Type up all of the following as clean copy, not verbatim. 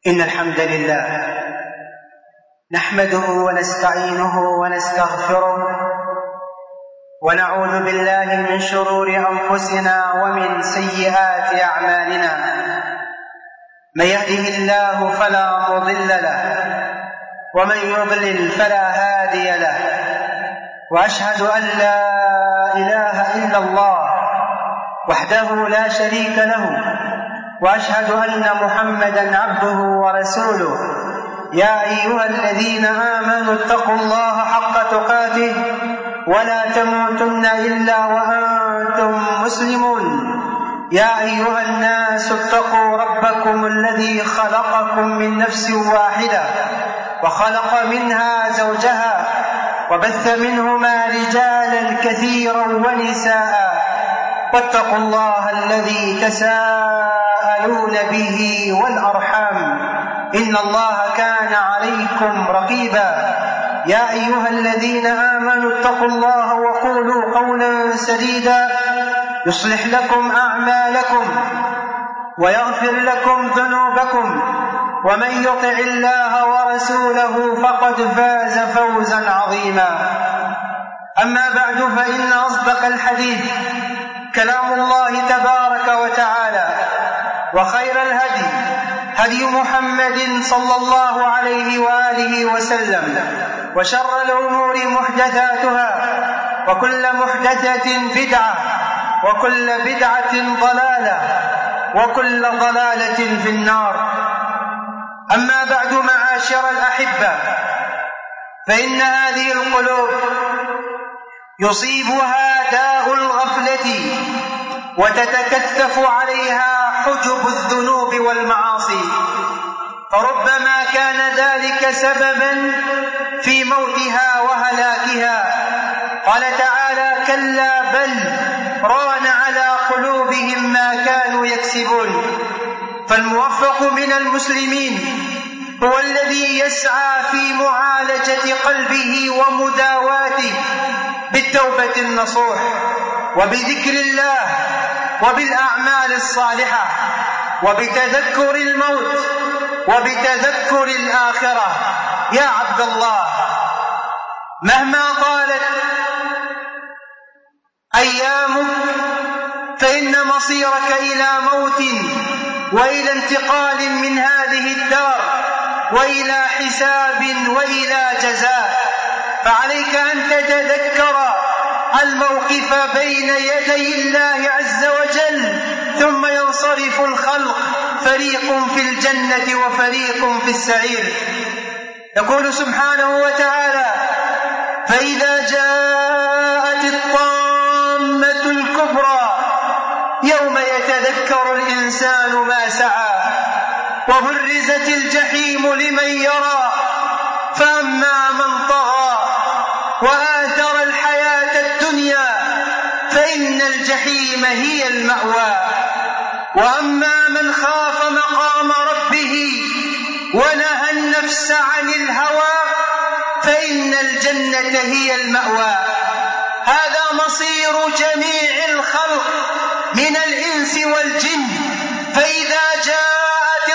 إن الحمد لله نحمده ونستعينه ونستغفره ونعوذ بالله من شرور أنفسنا ومن سيئات أعمالنا. من يهده الله فلا مضل له ومن يضلل فلا هادي له، وأشهد أن لا إله إلا الله وحده لا شريك له، وأشهد أن محمدا عبده ورسوله. يا أيها الذين آمنوا اتقوا الله حق تقاته ولا تموتن إلا وأنتم مسلمون. يا أيها الناس اتقوا ربكم الذي خلقكم من نفس واحدة وخلق منها زوجها وبث منهما رجالا كثيرا ونساء، واتقوا الله الذي تساءلون به والأرحام إن الله كان عليكم رقيبا. يا أيها الذين آمنوا اتقوا الله وقولوا قولا سديدا يصلح لكم أعمالكم ويغفر لكم ذنوبكم، ومن يطع الله ورسوله فقد فاز فوزا عظيما. أما بعد، فإن أصدق الحديث كلام الله تبارك وتعالى، وخير الهدي هدي محمد صلى الله عليه وآله وسلم، وشر الأمور محدثاتها، وكل محدثة بدعة، وكل بدعة ضلالة، وكل ضلالة في النار. أما بعد، معاشر الأحبة، فإن هذه القلوب يصيبها داء الغفلة وتتكثف عليها حجب الذنوب والمعاصي، فربما كان ذلك سببا في موتها وهلاكها. قال تعالى: كلا بل ران على قلوبهم ما كانوا يكسبون. فالموفق من المسلمين هو الذي يسعى في معالجة قلبه ومداواته بالتوبة النصوح وبذكر الله وبالأعمال الصالحة وبتذكر الموت وبتذكر الآخرة. يا عبد الله، مهما طالت أيامك فإن مصيرك إلى موت وإلى انتقال من هذه الدار وإلى حساب وإلى جزاء. فعليك أن تتذكر الموقف بين يدي الله عز وجل، ثم ينصرف الخلق، فريق في الجنة وفريق في السعير. يقول سبحانه وتعالى: فإذا جاءت الطامة الكبرى يوم يتذكر الإنسان ما سعى وبرزت الجحيم لمن يرى فأما من طغى وآثر الحياة الدنيا فإن الجحيم هي المأوى، وأما من خاف مقام ربه ونهى النفس عن الهوى فإن الجنة هي المأوى. هذا مصير جميع الخلق من الإنس والجن. فإذا جاءت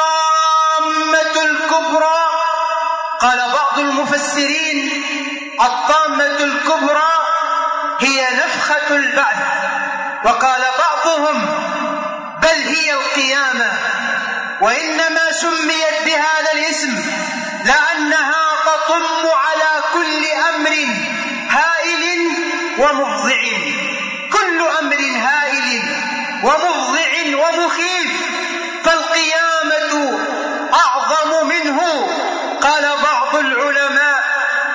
الطامة الكبرى، قال بعض المفسرين: الطامة الكبرى هي نفخة البعث، وقال بعضهم: بل هي القيامة، وإنما سميت بهذا الاسم لأنها تطم على كل أمر هائل ومفضع. كل أمر هائل ومفضع ومخيف، فالقيامة أعظم منه. قال بعض العلماء: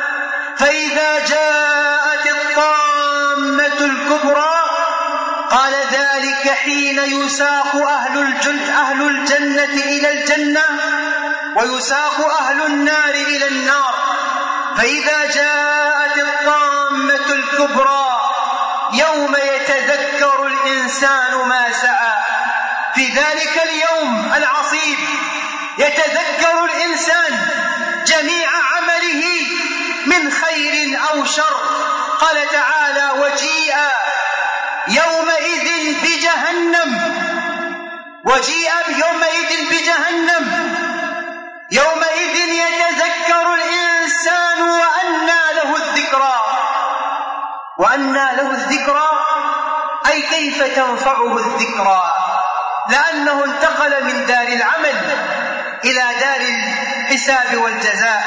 فإذا جاءت الطامة الكبرى، قال ذلك حين يساق أهل الجنة إلى الجنة ويساق أهل النار إلى النار. فإذا جاءت الطامة الكبرى يوم يتذكر الإنسان ما سعى. في ذلك اليوم العصيب يتذكر الإنسان جميع عمله من خير أو شر. قال تعالى: وجيء يومئذ بجهنم وأنى له الذكرى أي كيف تنفعه الذكرى، لأنه انتقل من دار العمل إلى دار الحساب والجزاء.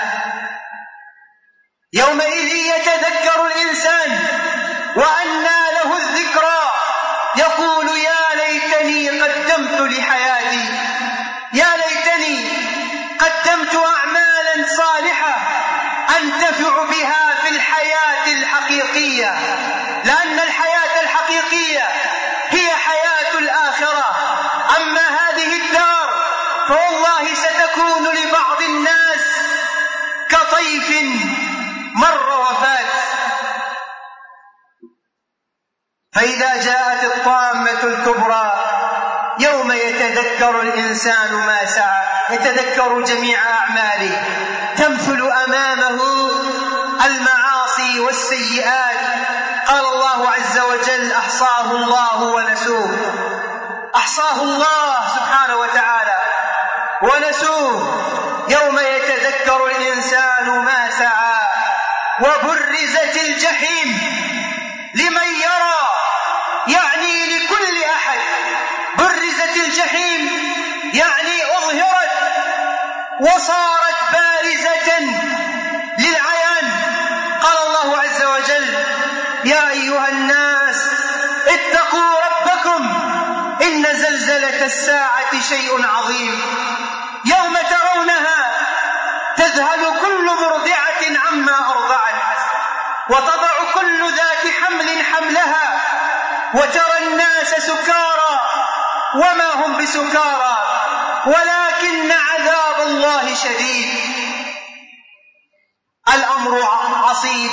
يومئذ يتذكر الإنسان وأنى له الذكرى، يقول يا ليتني قدمت لحياتي، يا ليتني قدمت أعمالا صالحة أنتفع بها في الحياة الحقيقية، لأن الحياة الحقيقية هي حياة الآخرة. أما هذه الدار فوالله ستكون لبعض الناس كطيف مر وفات. فإذا جاءت الطامة الكبرى يوم يتذكر الإنسان ما سعى، يتذكر جميع أعماله، تمثل أمامه المعاصي والسيئات. قال الله عز وجل أحصاه الله ونسوه، أحصاه الله سبحانه وتعالى ونسوه. يوم يتذكر الإنسان ما سعى وبرزت الجحيم لمن يرى، يعني لكل أحد. برزت الجحيم يعني أظهرت وصارت بارزة للعيان. قال الله عز وجل يا أيها الناس اتقوا ربكم إن زلزلة الساعة شيء عظيم، يوم ترونها تذهل كل مرضعة عما أرضعت وتضع كل ذات حمل حملها وترى الناس سكارى وما هم بسكارى ولكن عذاب الله شديد. الأمر عصيب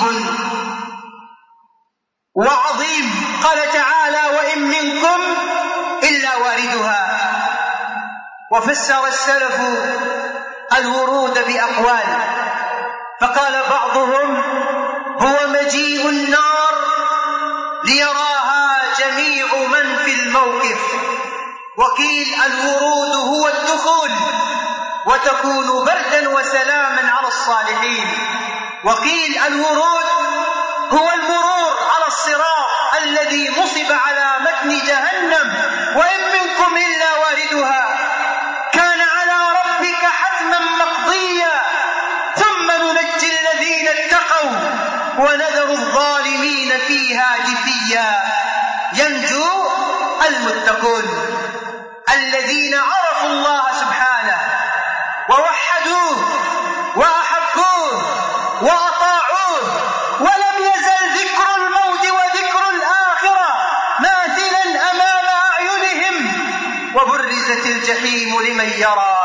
وعظيم. قال تعالى وإن منكم إلا واردها. وفسر السلف الورود بأقوال، فقال بعضهم هو مجيء النار ليراها جميع من في الموقف، وقيل الورود هو الدخول وتكون بردا وسلاما على الصالحين، وقيل الورود هو المرور على الصراط الذي نصب على متن جهنم وإن منكم إلا واردها كان على ربك حتما مقضيا ثم ننجي الذين اتقوا ونذر الظالمين فيها جثيا. ينجو المتقون الذين عرفوا الله سبحانه ووحدوه وأحبوه وأطاعوه، ولم يزل ذكر الموت وذكر الآخرة ماثلا أمام أعينهم. وبرزت الجحيم لمن يرى.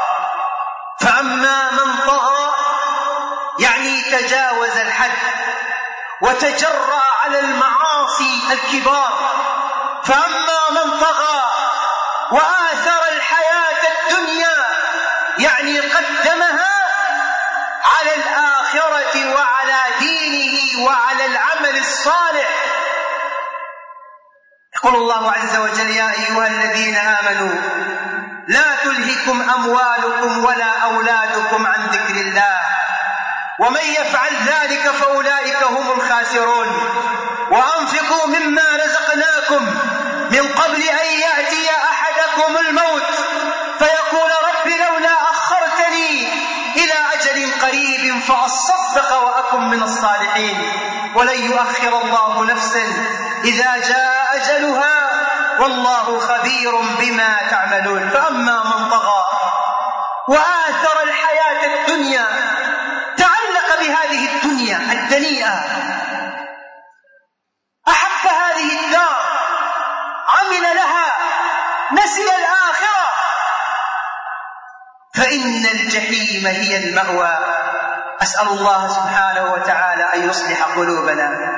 فأما من طغى يعني تجاوز الحد وتجرأ على المعاصي الكبار، فأما من طغى وآثر الحياة الدنيا يعني قدمها على الآخرة وعلى دينه وعلى العمل الصالح. يقول الله عز وجل يا أيها الذين آمنوا لا تلهكم أموالكم ولا أولادكم عن ذكر الله ومن يفعل ذلك فأولئك هم الخاسرون. وأنفقوا مما رزقناكم من قبل أن يأتي أحدكم الموت فيقول رب لولا أخرتني إلى أجل قريب فأصدق وأكن من الصالحين ولن يؤخر الله نفسا إذا جاء أجلها والله خبير بما تعملون. فأما من طغى وآثر الحياة الدنيا، تعلق بهذه الدنيا الدنيئة، أحب هذه الدار، عمل لها، نسي الآخرة، فإن الجحيم هي المأوى. أسأل الله سبحانه وتعالى أن يصلح قلوبنا.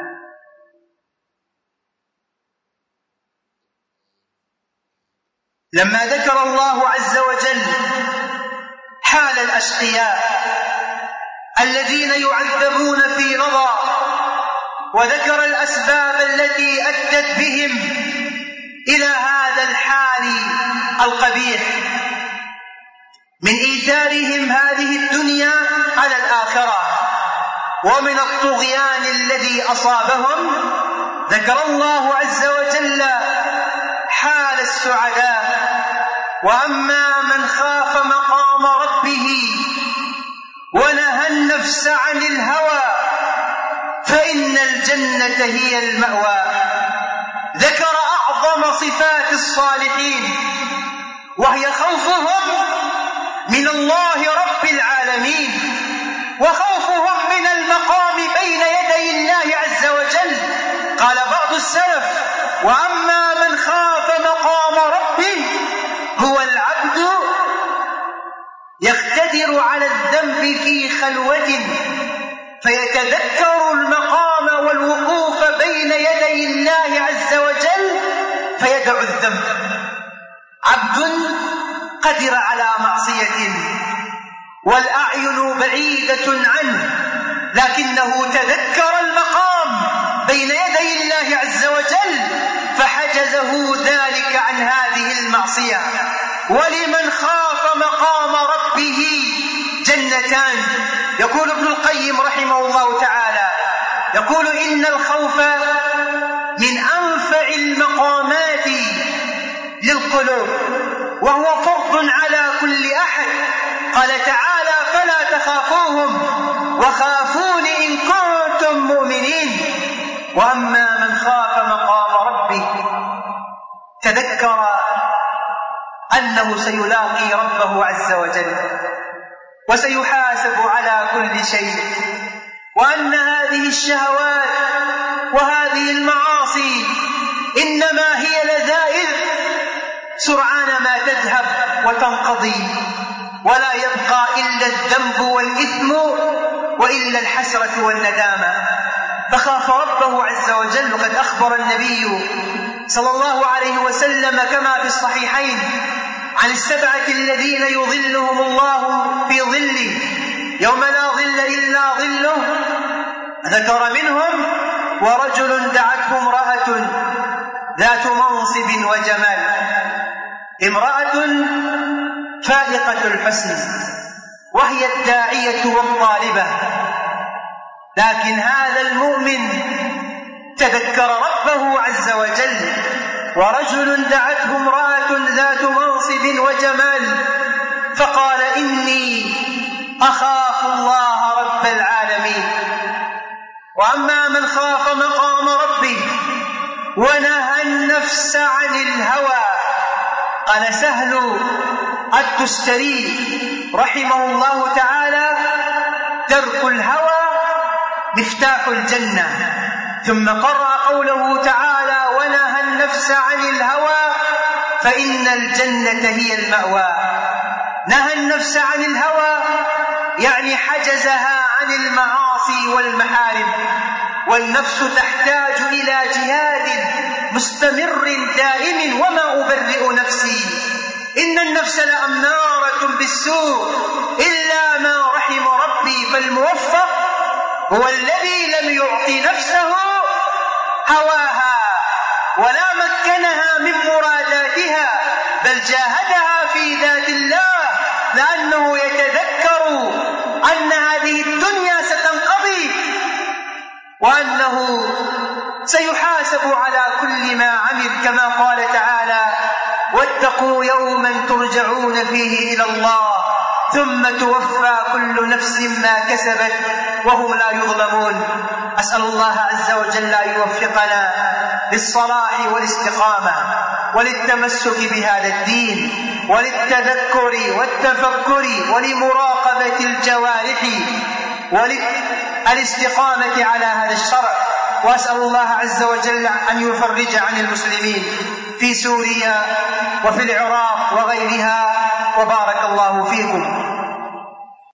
لما ذكر الله عز وجل حال الأشقياء الذين يعذبون في رضا، وذكر الأسباب التي أدت بهم إلى هذا الحال القبيح من إيثارهم هذه الدنيا على الآخرة، ومن الطغيان الذي أصابهم، ذكر الله عز وجل حال السعداء: وأما من خاف مقام ربه ونهى النفس عن الهوى فإن الجنة هي المأوى. ذكر أعظم صفات الصالحين، وهي خوفهم من الله رب العالمين، وخوفهم من المقام بين يدي الله عز وجل. قال بعض السلف: وأما من خاف مقام ربه، هو العبد يقتدر على الذنب في خلوة فيتذكر المقام والوقوف بين يدي الله عز وجل فيدع الذنب. عبد قدر على معصية والأعين بعيدة عنه، لكنه تذكر المقام بين يدي الله عز وجل فحجزه ذلك عن هذه المعصية. ولمن خاف مقام ربه جنتان. يقول ابن القيم رحمه الله تعالى، يقول: إن الخوف من أنفع المقامات للقلوب، وهو فرض على كل أحد. قال تعالى: فلا تخافوهم وخافون إن كنتم مؤمنين. وأما من خاف مقام ربه تذكر أنه سيلاقي ربه عز وجل وسيحاسب على كل شيء، وأن هذه الشهوات وهذه المعاصي إنما هي لذائذ سرعان ما تذهب وتنقضي، ولا يبقى إلا الذنب والإثم وإلا الحسرة والندامة. فخاف ربه عز وجل. وقد أخبر النبي صلى الله عليه وسلم كما في الصحيحين عن السبعة الذين يظلهم الله في ظله يوم لا ظل إلا ظله. ذكر منهم: ورجل دعته امرأة ذات منصب وجمال. امرأة فائقة الحسن، وهي الداعية والطالبة، لكن هذا المؤمن تذكر ربه عز وجل. ورجل دعته امرأة ذات منصب وجمال فقال: إني أخاف الله رب العالمين. وأما من خاف مقام ربه ونهى النفس عن الهوى. قال سهل التستري رحمه الله تعالى: ترك الهوى مفتاح الجنة. ثم قرأ قوله تعالى: ونهى النفس عن الهوى فإن الجنة هي المأوى. نهى النفس عن الهوى يعني حجزها عن المعاصي والمحارم، والنفس تحتاج إلى جهاد مستمر دائم. وما أبرئ نفسي إن النفس لأمارة بالسوء إلا ما رحم ربي. فالموفق هو الذي لم يعطي نفسه هواها ولا مكنها من مراداتها، بل جاهدها في ذات الله، لأنه يتذكر أن هذه الدنيا ستنقضي وأنه سيحاسب على كل ما عمل، كما قال تعالى: واتقوا يوما ترجعون فيه إلى الله ثم توفى كل نفس ما كسبت وهم لا يظلمون. أسأل الله عز وجل أن يوفقنا للصلاح والاستقامة وللتمسك بهذا الدين وللتذكر والتفكر ولمراقبة الجوارح وللاستقامة على هذا الشرع. وأسأل الله عز وجل أن يفرج عن المسلمين في سوريا وفي العراق وغيرها. وبارك الله فيكم.